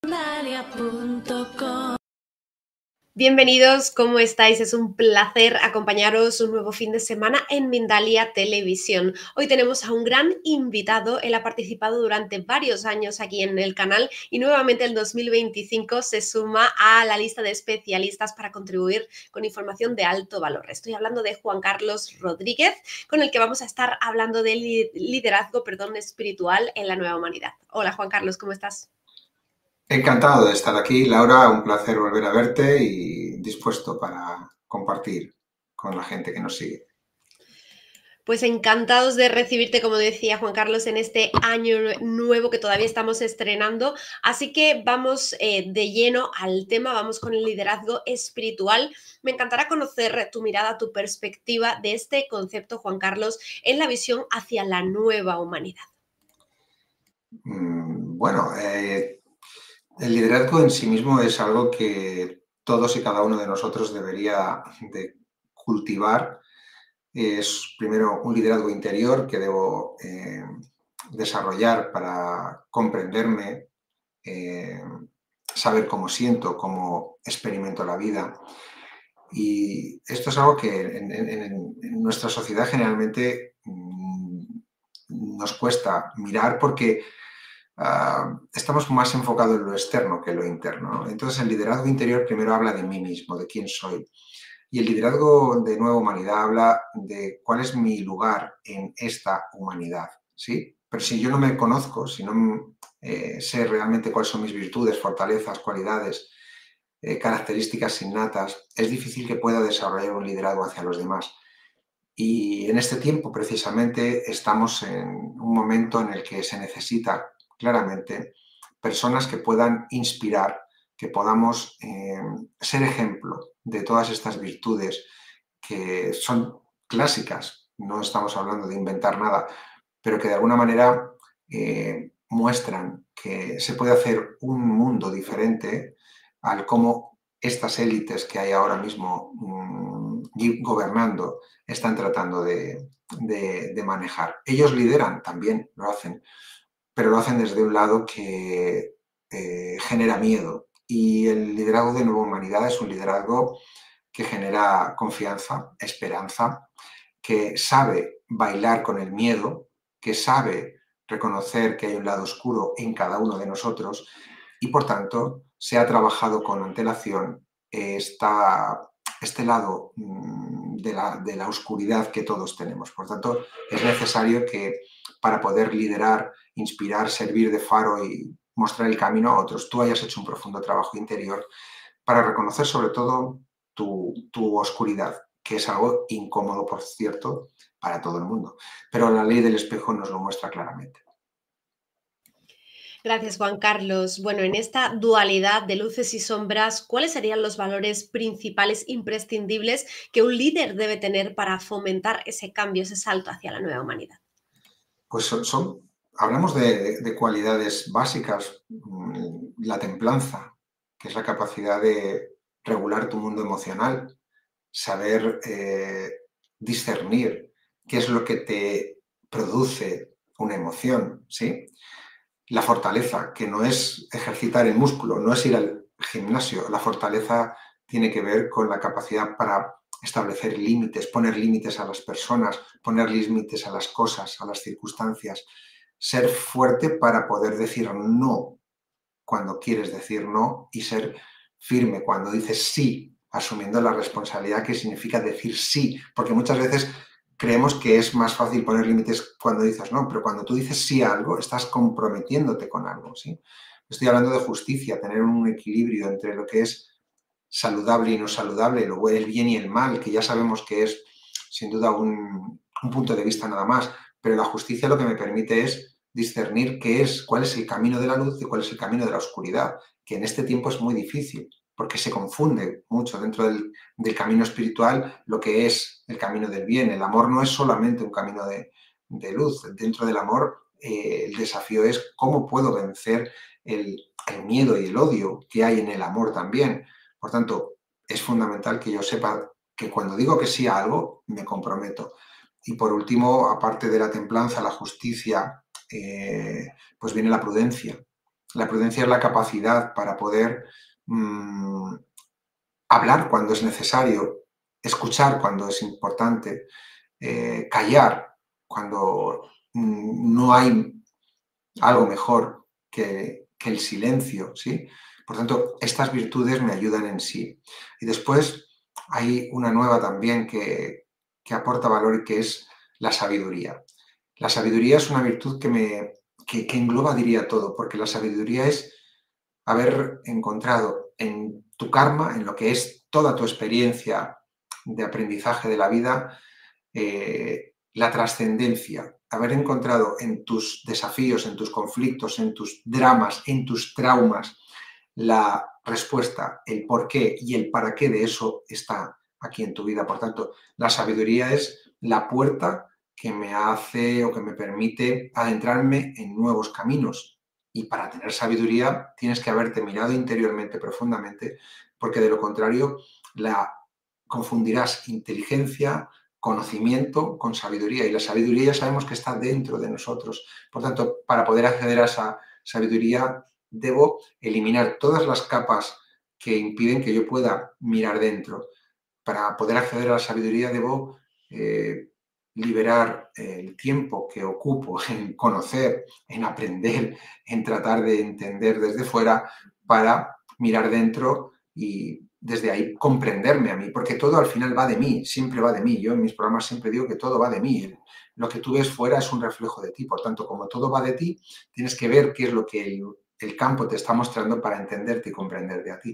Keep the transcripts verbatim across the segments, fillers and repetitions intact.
Mindalia punto com. Bienvenidos, ¿cómo estáis? Es un placer acompañaros un nuevo fin de semana en Mindalia Televisión. Hoy tenemos a un gran invitado. Él ha participado durante varios años aquí en el canal y nuevamente en dos mil veinticinco se suma a la lista de especialistas para contribuir con información de alto valor. Estoy hablando de Juan Carlos Rodríguez, con el que vamos a estar hablando de liderazgo, perdón, espiritual en la nueva humanidad. Hola Juan Carlos, ¿cómo estás? Encantado de estar aquí, Laura, un placer volver a verte y dispuesto para compartir con la gente que nos sigue. Pues encantados de recibirte, como decía Juan Carlos, en este año nuevo que todavía estamos estrenando. Así que vamos eh, de lleno al tema, vamos con el liderazgo espiritual. Me encantará conocer tu mirada, tu perspectiva de este concepto, Juan Carlos, en la visión hacia la nueva humanidad. Mm, bueno, eh, el liderazgo en sí mismo es algo que todos y cada uno de nosotros debería de cultivar. Es primero un liderazgo interior que debo eh, desarrollar para comprenderme, eh, saber cómo siento, cómo experimento la vida. Y esto es algo que en, en, en nuestra sociedad generalmente mmm, nos cuesta mirar porque uh, estamos más enfocados en lo externo que en lo interno, ¿no? Entonces el liderazgo interior primero habla de mí mismo, de quién soy. Y el liderazgo de Nueva Humanidad habla de cuál es mi lugar en esta humanidad, ¿sí? Pero si yo no me conozco, si no eh, sé realmente cuáles son mis virtudes, fortalezas, cualidades, eh, características innatas, es difícil que pueda desarrollar un liderazgo hacia los demás. Y en este tiempo, precisamente, estamos en un momento en el que se necesita claramente personas que puedan inspirar, que podamos eh, ser ejemplo de todas estas virtudes que son clásicas, no estamos hablando de inventar nada, pero que de alguna manera eh, muestran que se puede hacer un mundo diferente al cómo estas élites que hay ahora mismo mmm, gobernando están tratando de, de, de manejar. Ellos lideran, también lo hacen, pero lo hacen desde un lado que eh, genera miedo. Y el liderazgo de Nueva Humanidad es un liderazgo que genera confianza, esperanza, que sabe bailar con el miedo, que sabe reconocer que hay un lado oscuro en cada uno de nosotros y, por tanto, se ha trabajado con antelación esta, este lado de la, de la oscuridad que todos tenemos. Por tanto, es necesario que para poder liderar, inspirar, servir de faro y mostrar el camino a otros, tú hayas hecho un profundo trabajo interior para reconocer sobre todo tu, tu oscuridad, que es algo incómodo, por cierto, para todo el mundo. Pero la ley del espejo nos lo muestra claramente. Gracias, Juan Carlos. Bueno, en esta dualidad de luces y sombras, ¿cuáles serían los valores principales imprescindibles que un líder debe tener para fomentar ese cambio, ese salto hacia la nueva humanidad? Pues son, son hablamos de, de cualidades básicas, la templanza, que es la capacidad de regular tu mundo emocional, saber eh, discernir qué es lo que te produce una emoción, ¿sí? La fortaleza, que no es ejercitar el músculo, no es ir al gimnasio. La fortaleza tiene que ver con la capacidad para establecer límites, poner límites a las personas, poner límites a las cosas, a las circunstancias. Ser fuerte para poder decir no cuando quieres decir no y ser firme cuando dices sí, asumiendo la responsabilidad que significa decir sí, porque muchas veces creemos que es más fácil poner límites cuando dices no, pero cuando tú dices sí a algo, estás comprometiéndote con algo, ¿sí? Estoy hablando de justicia, tener un equilibrio entre lo que es saludable y no saludable, lo el bien y el mal, que ya sabemos que es sin duda un, un punto de vista nada más, pero la justicia lo que me permite es discernir qué es, cuál es el camino de la luz y cuál es el camino de la oscuridad, que en este tiempo es muy difícil, porque se confunde mucho dentro del, del camino espiritual lo que es el camino del bien. El amor no es solamente un camino de, de luz. Dentro del amor, eh, el desafío es cómo puedo vencer el, el miedo y el odio que hay en el amor también. Por tanto, es fundamental que yo sepa que cuando digo que sí a algo, me comprometo. Y por último, aparte de la templanza, la justicia, eh, pues viene la prudencia. La prudencia es la capacidad para poder mmm, hablar cuando es necesario, escuchar cuando es importante, eh, callar cuando mmm, no hay algo mejor que, que el silencio, ¿sí? Por tanto, estas virtudes me ayudan en sí. Y después hay una nueva también que, que aporta valor y que es la sabiduría. La sabiduría es una virtud que, me, que, que engloba, diría, todo, porque la sabiduría es haber encontrado en tu karma, en lo que es toda tu experiencia de aprendizaje de la vida, eh, la trascendencia, haber encontrado en tus desafíos, en tus conflictos, en tus dramas, en tus traumas, la respuesta, el por qué y el para qué de eso está aquí en tu vida. Por tanto, la sabiduría es la puerta que me hace o que me permite adentrarme en nuevos caminos. Y para tener sabiduría tienes que haberte mirado interiormente profundamente, porque de lo contrario la confundirás inteligencia, conocimiento con sabiduría, y la sabiduría ya sabemos que está dentro de nosotros. Por tanto, para poder acceder a esa sabiduría debo eliminar todas las capas que impiden que yo pueda mirar dentro. Para poder acceder a la sabiduría debo eh, liberar el tiempo que ocupo en conocer, en aprender, en tratar de entender desde fuera para mirar dentro y desde ahí comprenderme a mí, porque todo al final va de mí, siempre va de mí. Yo en mis programas siempre digo que todo va de mí. Lo que tú ves fuera es un reflejo de ti. Por tanto, como todo va de ti, tienes que ver qué es lo que el, el campo te está mostrando para entenderte y comprenderte a ti.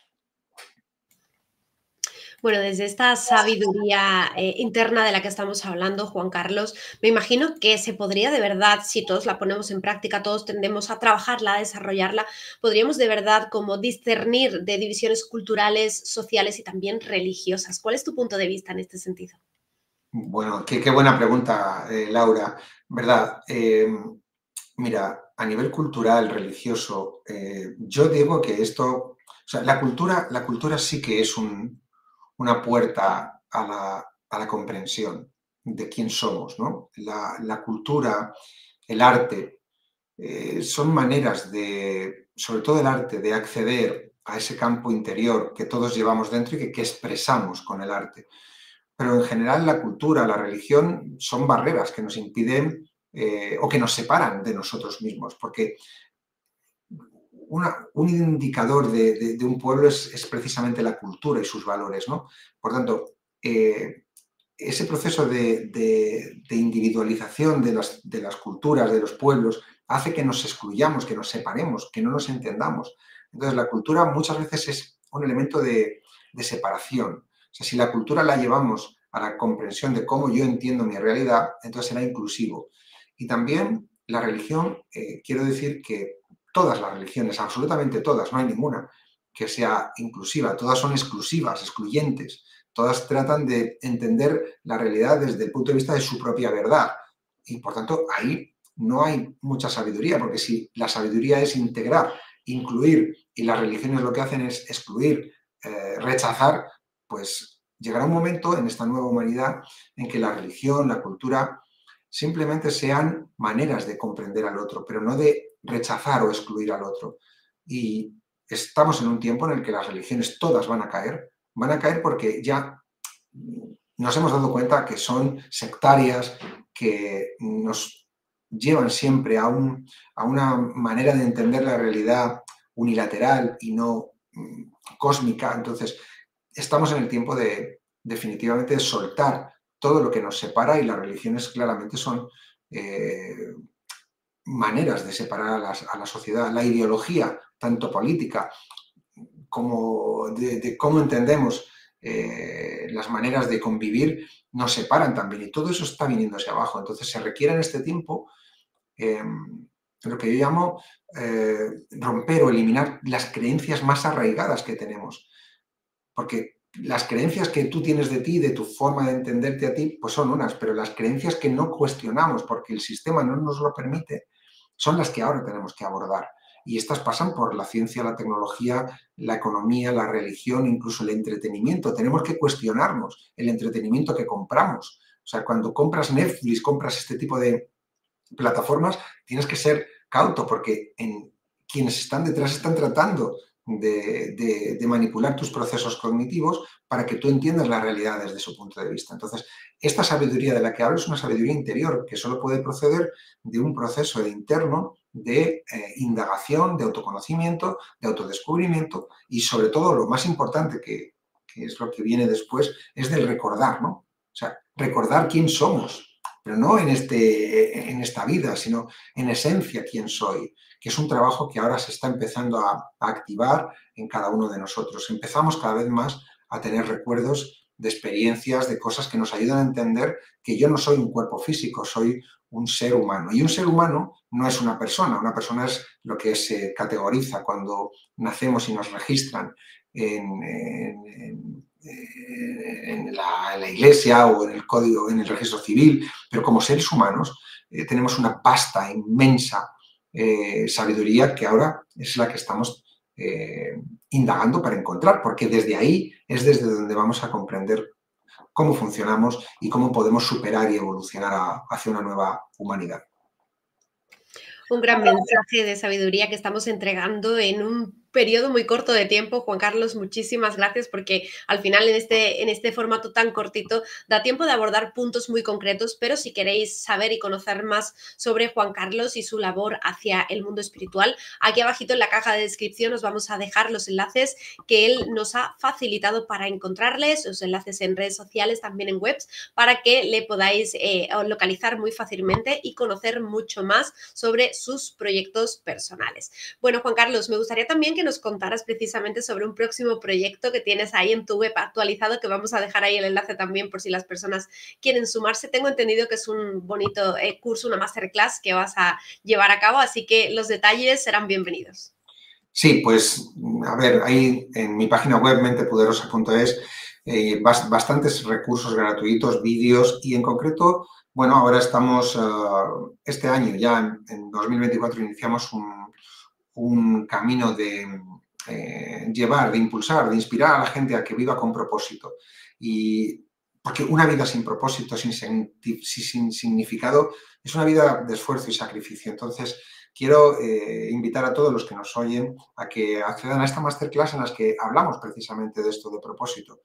Bueno, desde esta sabiduría eh, interna de la que estamos hablando, Juan Carlos, me imagino que se podría de verdad, si todos la ponemos en práctica, todos tendemos a trabajarla, a desarrollarla, podríamos de verdad como discernir de divisiones culturales, sociales y también religiosas. ¿Cuál es tu punto de vista en este sentido? Bueno, qué, qué buena pregunta, eh, Laura. ¿Verdad? Eh, mira, a nivel cultural, religioso, eh, yo digo que esto, o sea, la cultura, la cultura sí que es un, una puerta a la, a la comprensión de quién somos, ¿no? La, la cultura, el arte, eh, son maneras de, sobre todo el arte, de acceder a ese campo interior que todos llevamos dentro y que, que expresamos con el arte. Pero en general la cultura, la religión son barreras que nos impiden eh, o que nos separan de nosotros mismos, porque una, un indicador de, de, de un pueblo es, es, precisamente la cultura y sus valores, ¿no? Por tanto, eh, ese proceso de, de, de individualización de las, de las culturas, de los pueblos, hace que nos excluyamos, que nos separemos, que no nos entendamos. Entonces, la cultura muchas veces es un elemento de, de separación. O sea, si la cultura la llevamos a la comprensión de cómo yo entiendo mi realidad, entonces será inclusivo. Y también la religión, eh, quiero decir que todas las religiones, absolutamente todas, no hay ninguna que sea inclusiva, todas son exclusivas, excluyentes, todas tratan de entender la realidad desde el punto de vista de su propia verdad. Y por tanto, ahí no hay mucha sabiduría, porque si la sabiduría es integrar, incluir, y las religiones lo que hacen es excluir, eh, rechazar, pues llegará un momento en esta nueva humanidad en que la religión, la cultura, simplemente sean maneras de comprender al otro, pero no de rechazar o excluir al otro. Y estamos en un tiempo en el que las religiones todas van a caer, van a caer porque ya nos hemos dado cuenta que son sectarias, que nos llevan siempre a, un, a una manera de entender la realidad unilateral y no mm, cósmica. Entonces, estamos en el tiempo de definitivamente de soltar todo lo que nos separa, y las religiones claramente son eh, maneras de separar a, las, a la sociedad. La ideología, tanto política como de, de cómo entendemos eh, las maneras de convivir, nos separan también, y todo eso está viniendo hacia abajo. Entonces se requiere en este tiempo eh, lo que yo llamo eh, romper o eliminar las creencias más arraigadas que tenemos, porque las creencias que tú tienes de ti, de tu forma de entenderte a ti, pues son unas, pero las creencias que no cuestionamos porque el sistema no nos lo permite, son las que ahora tenemos que abordar. Y estas pasan por la ciencia, la tecnología, la economía, la religión, incluso el entretenimiento. Tenemos que cuestionarnos el entretenimiento que compramos. O sea, cuando compras Netflix, compras este tipo de plataformas, tienes que ser cauto, porque en quienes están detrás están tratando de, de, de manipular tus procesos cognitivos para que tú entiendas la realidad desde su punto de vista. Entonces, esta sabiduría de la que hablo es una sabiduría interior que solo puede proceder de un proceso interno de eh, indagación, de autoconocimiento, de autodescubrimiento y, sobre todo, lo más importante, que, que es lo que viene después, es del recordar, ¿no? O sea, recordar quién somos, pero no en, este, en esta vida, sino en esencia quién soy, que es un trabajo que ahora se está empezando a, a activar en cada uno de nosotros. Empezamos cada vez más a tener recuerdos de experiencias, de cosas que nos ayudan a entender que yo no soy un cuerpo físico, soy un ser humano. Y un ser humano no es una persona, una persona es lo que se categoriza cuando nacemos y nos registran en, en, en, en, la, en la iglesia o en el código, en el registro civil, pero como seres humanos eh, tenemos una vasta, inmensa eh, sabiduría que ahora es la que estamos eh, indagando para encontrar, porque desde ahí es desde donde vamos a comprender cómo funcionamos y cómo podemos superar y evolucionar a, hacia una nueva humanidad. Un gran mensaje de sabiduría que estamos entregando en un periodo muy corto de tiempo. Juan Carlos, muchísimas gracias, porque al final en este, en este formato tan cortito da tiempo de abordar puntos muy concretos, pero si queréis saber y conocer más sobre Juan Carlos y su labor hacia el mundo espiritual, aquí abajito en la caja de descripción os vamos a dejar los enlaces que él nos ha facilitado para encontrarles, los enlaces en redes sociales, también en webs, para que le podáis eh, localizar muy fácilmente y conocer mucho más sobre sus proyectos personales. Bueno, Juan Carlos, me gustaría también que nos contaras precisamente sobre un próximo proyecto que tienes ahí en tu web actualizado, que vamos a dejar ahí el enlace también por si las personas quieren sumarse. Tengo entendido que es un bonito eh, curso, una masterclass que vas a llevar a cabo, así que los detalles serán bienvenidos. Sí, pues a ver, ahí en mi página web mentepoderosa punto es eh, bastantes recursos gratuitos, vídeos y en concreto, bueno, ahora estamos, uh, este año ya en, en dos mil veinticuatro iniciamos un, un camino de eh, llevar, de impulsar, de inspirar a la gente a que viva con propósito. Y porque una vida sin propósito, sin, sin significado, es una vida de esfuerzo y sacrificio. Entonces, quiero eh, invitar a todos los que nos oyen a que accedan a esta masterclass en las que hablamos precisamente de esto de propósito.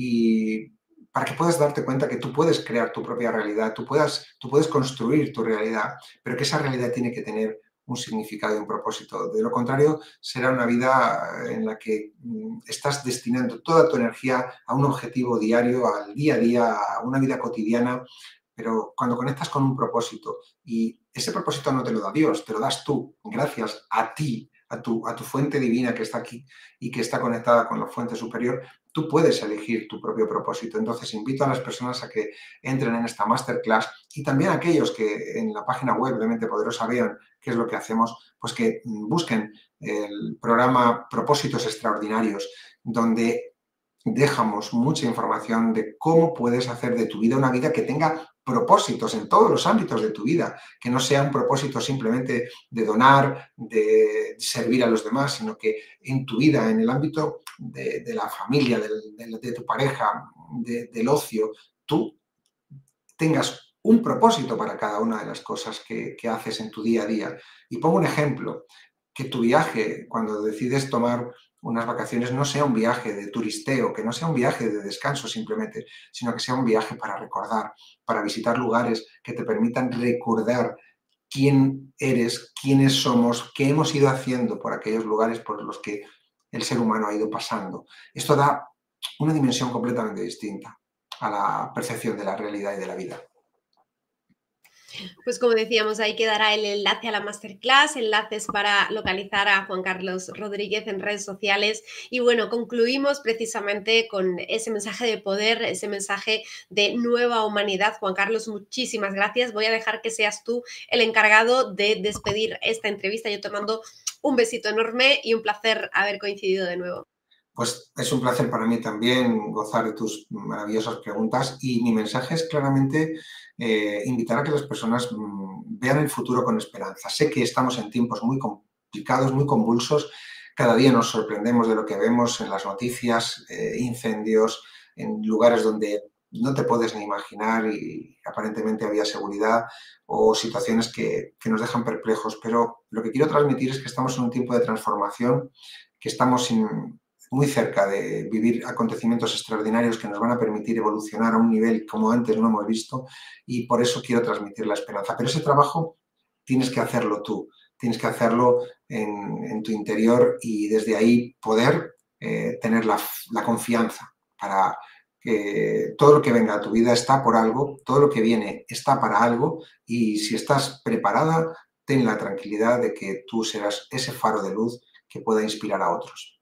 Y para que puedas darte cuenta que tú puedes crear tu propia realidad, tú, puedas, tú puedes construir tu realidad, pero que esa realidad tiene que tener un significado y un propósito. De lo contrario, será una vida en la que estás destinando toda tu energía a un objetivo diario, al día a día, a una vida cotidiana, pero cuando conectas con un propósito y ese propósito no te lo da Dios, te lo das tú, gracias a ti, a tu, a tu fuente divina que está aquí y que está conectada con la fuente superior, tú puedes elegir tu propio propósito. Entonces, invito a las personas a que entren en esta masterclass y también a aquellos que en la página web de Mente Poderosa vean qué es lo que hacemos, pues que busquen el programa Propósitos Extraordinarios, donde dejamos mucha información de cómo puedes hacer de tu vida una vida que tenga propósitos en todos los ámbitos de tu vida, que no sea un propósito simplemente de donar, de servir a los demás, sino que en tu vida, en el ámbito de, de la familia, de, de, de tu pareja, de, del ocio, tú tengas un propósito para cada una de las cosas que, que haces en tu día a día. Y pongo un ejemplo, que tu viaje, cuando decides tomar unas vacaciones, no sea un viaje de turisteo, que no sea un viaje de descanso simplemente, sino que sea un viaje para recordar, para visitar lugares que te permitan recordar quién eres, quiénes somos, qué hemos ido haciendo por aquellos lugares por los que el ser humano ha ido pasando. Esto da una dimensión completamente distinta a la percepción de la realidad y de la vida. Pues como decíamos, ahí quedará el enlace a la masterclass, enlaces para localizar a Juan Carlos Rodríguez en redes sociales. Y bueno, concluimos precisamente con ese mensaje de poder, ese mensaje de nueva humanidad. Juan Carlos, muchísimas gracias. Voy a dejar que seas tú el encargado de despedir esta entrevista. Yo te mando un besito enorme y un placer haber coincidido de nuevo. Pues es un placer para mí también gozar de tus maravillosas preguntas y mi mensaje es claramente eh, invitar a que las personas mmm, vean el futuro con esperanza. Sé que estamos en tiempos muy complicados, muy convulsos. Cada día nos sorprendemos de lo que vemos en las noticias, eh, incendios, en lugares donde no te puedes ni imaginar y aparentemente había seguridad o situaciones que, que nos dejan perplejos. Pero lo que quiero transmitir es que estamos en un tiempo de transformación, que estamos en, muy cerca de vivir acontecimientos extraordinarios que nos van a permitir evolucionar a un nivel como antes no hemos visto, y por eso quiero transmitir la esperanza. Pero ese trabajo tienes que hacerlo tú, tienes que hacerlo en, en tu interior y desde ahí poder eh, tener la, la confianza para que todo lo que venga a tu vida está por algo, todo lo que viene está para algo, y si estás preparada, ten la tranquilidad de que tú serás ese faro de luz que pueda inspirar a otros.